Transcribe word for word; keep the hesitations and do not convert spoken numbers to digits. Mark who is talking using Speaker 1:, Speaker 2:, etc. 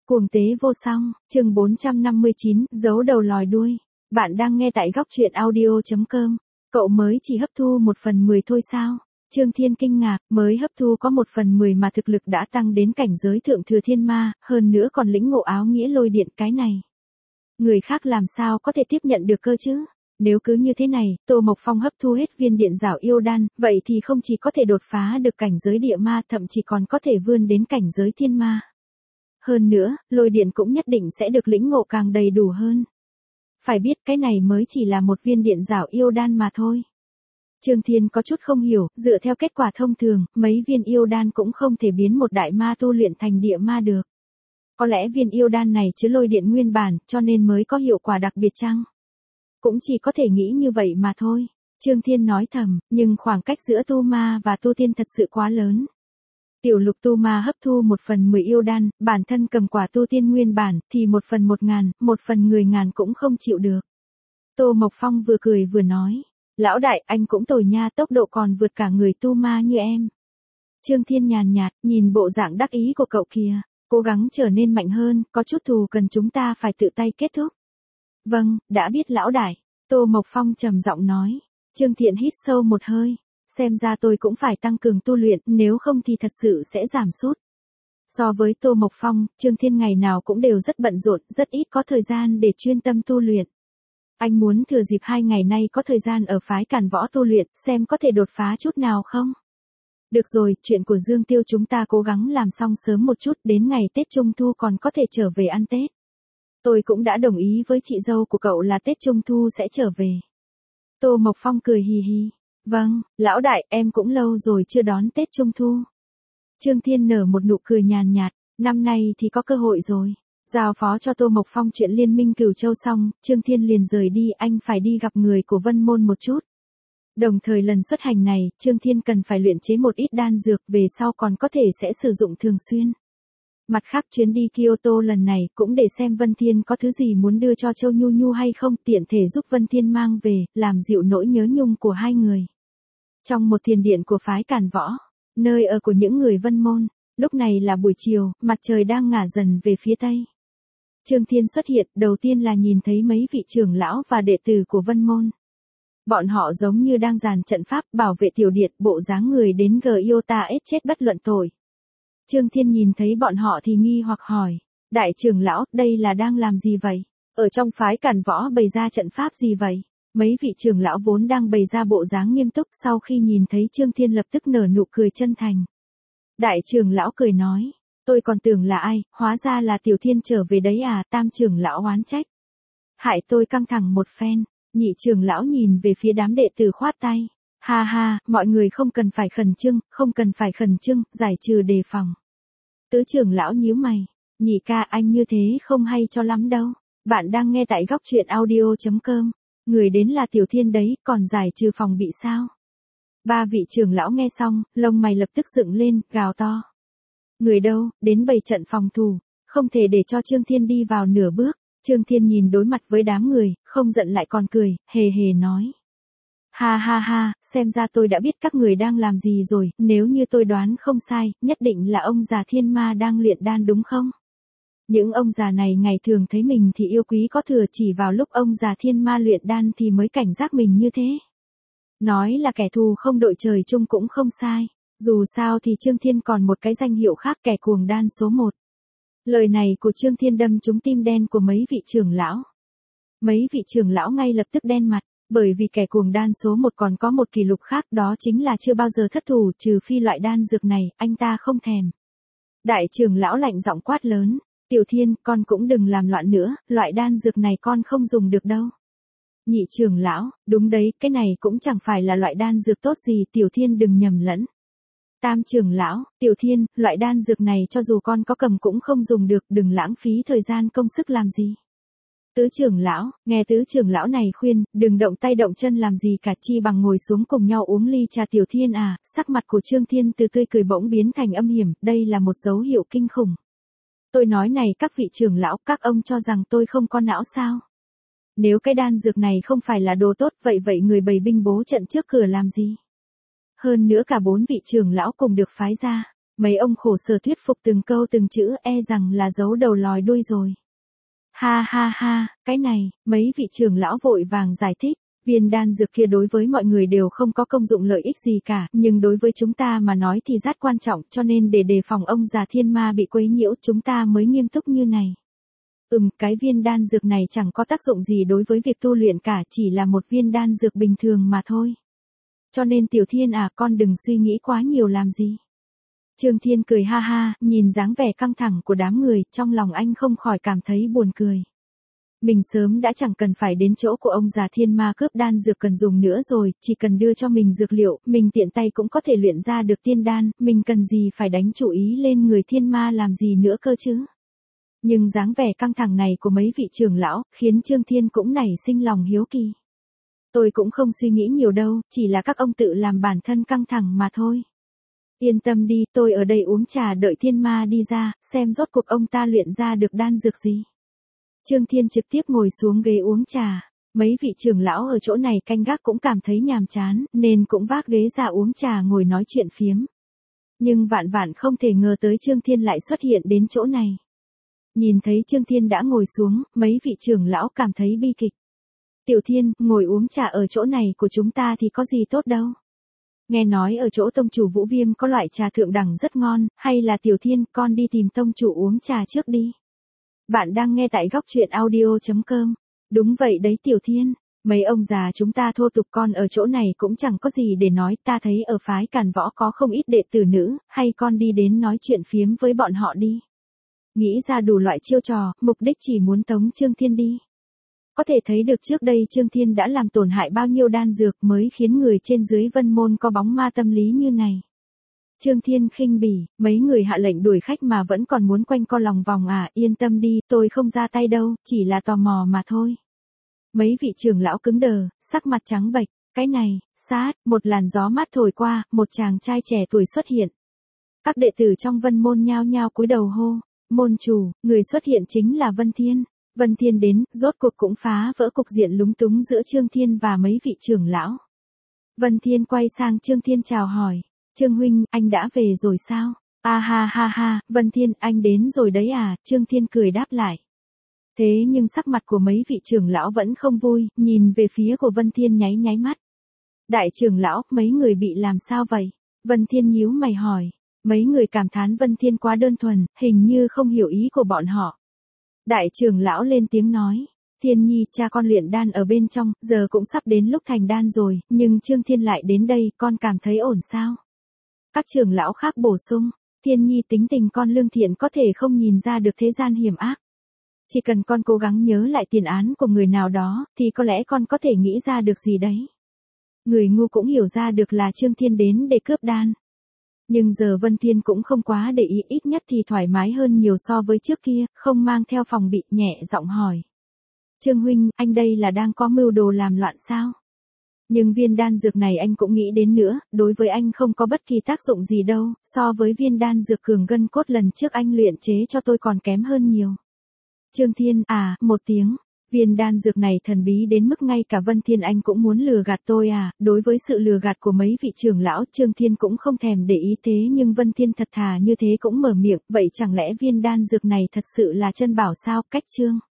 Speaker 1: Cuồng tế vô song, chương bốn trăm năm mươi chín, giấu đầu lòi đuôi. Bạn đang nghe tại góc truyện audio chấm com. Cậu mới chỉ hấp thu một phần mười thôi sao? Trương Thiên kinh ngạc, mới hấp thu có một phần mười mà thực lực đã tăng đến cảnh giới thượng thừa thiên ma, hơn nữa còn lĩnh ngộ áo nghĩa lôi điện cái này. Người khác làm sao có thể tiếp nhận được cơ chứ? Nếu cứ như thế này, Tô Mộc Phong hấp thu hết viên điện giảo yêu đan, vậy thì không chỉ có thể đột phá được cảnh giới địa ma, thậm chí còn có thể vươn đến cảnh giới thiên ma. Hơn nữa, lôi điện cũng nhất định sẽ được lĩnh ngộ càng đầy đủ hơn. Phải biết cái này mới chỉ là một viên điện giảo yêu đan mà thôi. Trương Thiên có chút không hiểu, dựa theo kết quả thông thường, mấy viên yêu đan cũng không thể biến một đại ma tu luyện thành địa ma được. Có lẽ viên yêu đan này chứa lôi điện nguyên bản, cho nên mới có hiệu quả đặc biệt chăng? Cũng chỉ có thể nghĩ như vậy mà thôi. Trương Thiên nói thầm, nhưng khoảng cách giữa tu ma và tu tiên thật sự quá lớn. Tiểu lục tu ma hấp thu một phần mười yêu đan, bản thân cầm quả tu tiên nguyên bản, thì một phần một ngàn, một phần người ngàn cũng không chịu được. Tô Mộc Phong vừa cười vừa nói, lão đại anh cũng tồi nha, tốc độ còn vượt cả người tu ma như em. Trương Thiên nhàn nhạt, nhìn bộ dạng đắc ý của cậu kìa, cố gắng trở nên mạnh hơn, có chút thù cần chúng ta phải tự tay kết thúc. Vâng, đã biết lão đại, Tô Mộc Phong trầm giọng nói. Trương Thiện hít sâu một hơi. Xem ra tôi cũng phải tăng cường tu luyện, nếu không thì thật sự sẽ giảm sút. So với Tô Mộc Phong, Trương Thiên ngày nào cũng đều rất bận rộn, rất ít có thời gian để chuyên tâm tu luyện. Anh muốn thừa dịp hai ngày nay có thời gian ở phái Càn Võ tu luyện, xem có thể đột phá chút nào không? Được rồi, chuyện của Dương Tiêu chúng ta cố gắng làm xong sớm một chút, đến ngày Tết Trung Thu còn có thể trở về ăn Tết. Tôi cũng đã đồng ý với chị dâu của cậu là Tết Trung Thu sẽ trở về. Tô Mộc Phong cười hì hì. Vâng, lão đại, em cũng lâu rồi chưa đón Tết Trung Thu. Trương Thiên nở một nụ cười nhàn nhạt, năm nay thì có cơ hội rồi. Giao phó cho Tô Mộc Phong chuyện liên minh Cửu Châu xong, Trương Thiên liền rời đi, anh phải đi gặp người của Vân Môn một chút. Đồng thời lần xuất hành này, Trương Thiên cần phải luyện chế một ít đan dược, về sau còn có thể sẽ sử dụng thường xuyên. Mặt khác chuyến đi Kyoto lần này cũng để xem Vân Thiên có thứ gì muốn đưa cho Châu Nhu Nhu hay không, tiện thể giúp Vân Thiên mang về, làm dịu nỗi nhớ nhung của hai người. Trong một thiền điện của phái Càn Võ, nơi ở của những người Vân Môn, lúc này là buổi chiều, mặt trời đang ngả dần về phía tây. Trương Thiên xuất hiện, đầu tiên là nhìn thấy mấy vị trưởng lão và đệ tử của Vân Môn. Bọn họ giống như đang dàn trận pháp bảo vệ tiểu điện, bộ dáng người đến Giota ết chết bất luận tội. Trương Thiên nhìn thấy bọn họ thì nghi hoặc hỏi, đại trưởng lão, đây là đang làm gì vậy? Ở trong phái Càn Võ bày ra trận pháp gì vậy? Mấy vị trưởng lão vốn đang bày ra bộ dáng nghiêm túc, sau khi nhìn thấy Trương Thiên lập tức nở nụ cười chân thành. Đại trưởng lão cười nói, tôi còn tưởng là ai, hóa ra là Tiểu Thiên trở về đấy à, tam trưởng lão oán trách. Hại tôi căng thẳng một phen, nhị trưởng lão nhìn về phía đám đệ tử khoát tay. Ha ha, mọi người không cần phải khẩn trương, không cần phải khẩn trương, giải trừ đề phòng. Tứ trưởng lão nhíu mày, nhị ca anh như thế không hay cho lắm đâu. Bạn đang nghe tại góc truyện audio chấm com. Người đến là Tiểu Thiên đấy, còn giải trừ phòng bị sao? Ba vị trưởng lão nghe xong, lông mày lập tức dựng lên, gào to. Người đâu, đến bày trận phòng thủ, không thể để cho Trương Thiên đi vào nửa bước. Trương Thiên nhìn đối mặt với đám người, không giận lại còn cười, hề hề nói. Ha ha ha, xem ra tôi đã biết các người đang làm gì rồi, nếu như tôi đoán không sai, nhất định là ông già thiên ma đang luyện đan đúng không? Những ông già này ngày thường thấy mình thì yêu quý có thừa, chỉ vào lúc ông già thiên ma luyện đan thì mới cảnh giác mình như thế. Nói là kẻ thù không đội trời chung cũng không sai, dù sao thì Trương Thiên còn một cái danh hiệu khác, kẻ cuồng đan số một. Lời này của Trương Thiên đâm trúng tim đen của mấy vị trưởng lão. Mấy vị trưởng lão ngay lập tức đen mặt. Bởi vì kẻ cuồng đan số một còn có một kỷ lục khác, đó chính là chưa bao giờ thất thủ, trừ phi loại đan dược này, anh ta không thèm. Đại trưởng lão lạnh giọng quát lớn, Tiểu Thiên, con cũng đừng làm loạn nữa, loại đan dược này con không dùng được đâu. Nhị trưởng lão, đúng đấy, cái này cũng chẳng phải là loại đan dược tốt gì, Tiểu Thiên đừng nhầm lẫn. Tam trưởng lão, Tiểu Thiên, loại đan dược này cho dù con có cầm cũng không dùng được, đừng lãng phí thời gian công sức làm gì. Tứ trưởng lão, nghe tứ trưởng lão này khuyên, đừng động tay động chân làm gì cả, chi bằng ngồi xuống cùng nhau uống ly trà. Tiểu Thiên à, sắc mặt của Trương Thiên từ tươi cười bỗng biến thành âm hiểm, đây là một dấu hiệu kinh khủng. Tôi nói này các vị trưởng lão, các ông cho rằng tôi không có não sao? Nếu cái đan dược này không phải là đồ tốt, vậy vậy người bày binh bố trận trước cửa làm gì? Hơn nữa cả bốn vị trưởng lão cùng được phái ra, Mấy ông khổ sở thuyết phục từng câu từng chữ e rằng là giấu đầu lòi đuôi rồi. Ha ha ha, cái này, mấy vị trưởng lão vội vàng giải thích. Viên đan dược kia đối với mọi người đều không có công dụng lợi ích gì cả, nhưng đối với chúng ta mà nói thì rất quan trọng, cho nên để đề phòng ông già thiên ma bị quấy nhiễu chúng ta mới nghiêm túc như này. Ừm, cái viên đan dược này chẳng có tác dụng gì đối với việc tu luyện cả, chỉ là một viên đan dược bình thường mà thôi. Cho nên Tiểu Thiên à, con đừng suy nghĩ quá nhiều làm gì. Trương Thiên cười ha ha, nhìn dáng vẻ căng thẳng của đám người, trong lòng anh không khỏi cảm thấy buồn cười. Mình sớm đã chẳng cần phải đến chỗ của ông già thiên ma cướp đan dược cần dùng nữa rồi, chỉ cần đưa cho mình dược liệu, mình tiện tay cũng có thể luyện ra được tiên đan, mình cần gì phải đánh chủ ý lên người thiên ma làm gì nữa cơ chứ. Nhưng dáng vẻ căng thẳng này của mấy vị trưởng lão, khiến Trương Thiên cũng nảy sinh lòng hiếu kỳ. Tôi cũng không suy nghĩ nhiều đâu, chỉ là các ông tự làm bản thân căng thẳng mà thôi. Yên tâm đi, tôi ở đây uống trà đợi thiên ma đi ra, xem rốt cuộc ông ta luyện ra được đan dược gì. Trương Thiên trực tiếp ngồi xuống ghế uống trà, mấy vị trưởng lão ở chỗ này canh gác cũng cảm thấy nhàm chán, nên cũng vác ghế ra uống trà ngồi nói chuyện phiếm. Nhưng vạn vạn không thể ngờ tới Trương Thiên lại xuất hiện đến chỗ này. Nhìn thấy Trương Thiên đã ngồi xuống, mấy vị trưởng lão cảm thấy bi kịch. Tiểu Thiên, ngồi uống trà ở chỗ này của chúng ta thì có gì tốt đâu. Nghe nói ở chỗ tông chủ Vũ Viêm có loại trà thượng đẳng rất ngon, hay là Tiểu Thiên, con đi tìm tông chủ uống trà trước đi. Bạn đang nghe tại góc truyện audio chấm com. Đúng vậy đấy Tiểu Thiên, mấy ông già chúng ta thô tục con ở chỗ này cũng chẳng có gì để nói, ta thấy ở phái Càn Võ có không ít đệ tử nữ, hay con đi đến nói chuyện phiếm với bọn họ đi. Nghĩ ra đủ loại chiêu trò, mục đích chỉ muốn tống Trương Thiên đi. Có thể thấy được trước đây Trương Thiên đã làm tổn hại bao nhiêu đan dược mới khiến người trên dưới Vân Môn có bóng ma tâm lý như này. Trương Thiên khinh bỉ, mấy người hạ lệnh đuổi khách mà vẫn còn muốn quanh co lòng vòng à, yên tâm đi, tôi không ra tay đâu, chỉ là tò mò mà thôi. Mấy vị trưởng lão cứng đờ, sắc mặt trắng bệch, cái này, sát, một làn gió mát thổi qua, một chàng trai trẻ tuổi xuất hiện. Các đệ tử trong Vân Môn nhao nhao cúi đầu hô, môn chủ, người xuất hiện chính là Vân Thiên. Vân Thiên đến, rốt cuộc cũng phá vỡ cục diện lúng túng giữa Trương Thiên và mấy vị trưởng lão. Vân Thiên quay sang Trương Thiên chào hỏi. Trương huynh, anh đã về rồi sao? À ha ha ha, Vân Thiên, anh đến rồi đấy à, Trương Thiên cười đáp lại. Thế nhưng sắc mặt của mấy vị trưởng lão vẫn không vui, nhìn về phía của Vân Thiên nháy nháy mắt. Đại trưởng lão, mấy người bị làm sao vậy? Vân Thiên nhíu mày hỏi. Mấy người cảm thán Vân Thiên quá đơn thuần, hình như không hiểu ý của bọn họ. Đại trưởng lão lên tiếng nói. Thiên Nhi, cha con luyện đan ở bên trong, giờ cũng sắp đến lúc thành đan rồi, nhưng Trương Thiên lại đến đây, con cảm thấy ổn sao? Các trưởng lão khác bổ sung, Thiên Nhi tính tình con lương thiện có thể không nhìn ra được thế gian hiểm ác. Chỉ cần con cố gắng nhớ lại tiền án của người nào đó, thì có lẽ con có thể nghĩ ra được gì đấy. Người ngu cũng hiểu ra được là Trương Thiên đến để cướp đan. Nhưng giờ Vân Thiên cũng không quá để ý, ít nhất thì thoải mái hơn nhiều so với trước kia, không mang theo phòng bị, nhẹ giọng hỏi. Trương huynh, anh đây là đang có mưu đồ làm loạn sao? Nhưng viên đan dược này anh cũng nghĩ đến nữa, đối với anh không có bất kỳ tác dụng gì đâu, so với viên đan dược cường gân cốt lần trước anh luyện chế cho tôi còn kém hơn nhiều. Trương Thiên, à, một tiếng, viên đan dược này thần bí đến mức ngay cả Vân Thiên anh cũng muốn lừa gạt tôi à, đối với sự lừa gạt của mấy vị trưởng lão Trương Thiên cũng không thèm để ý, thế nhưng Vân Thiên thật thà như thế cũng mở miệng, vậy chẳng lẽ viên đan dược này thật sự là chân bảo sao, cách Trương?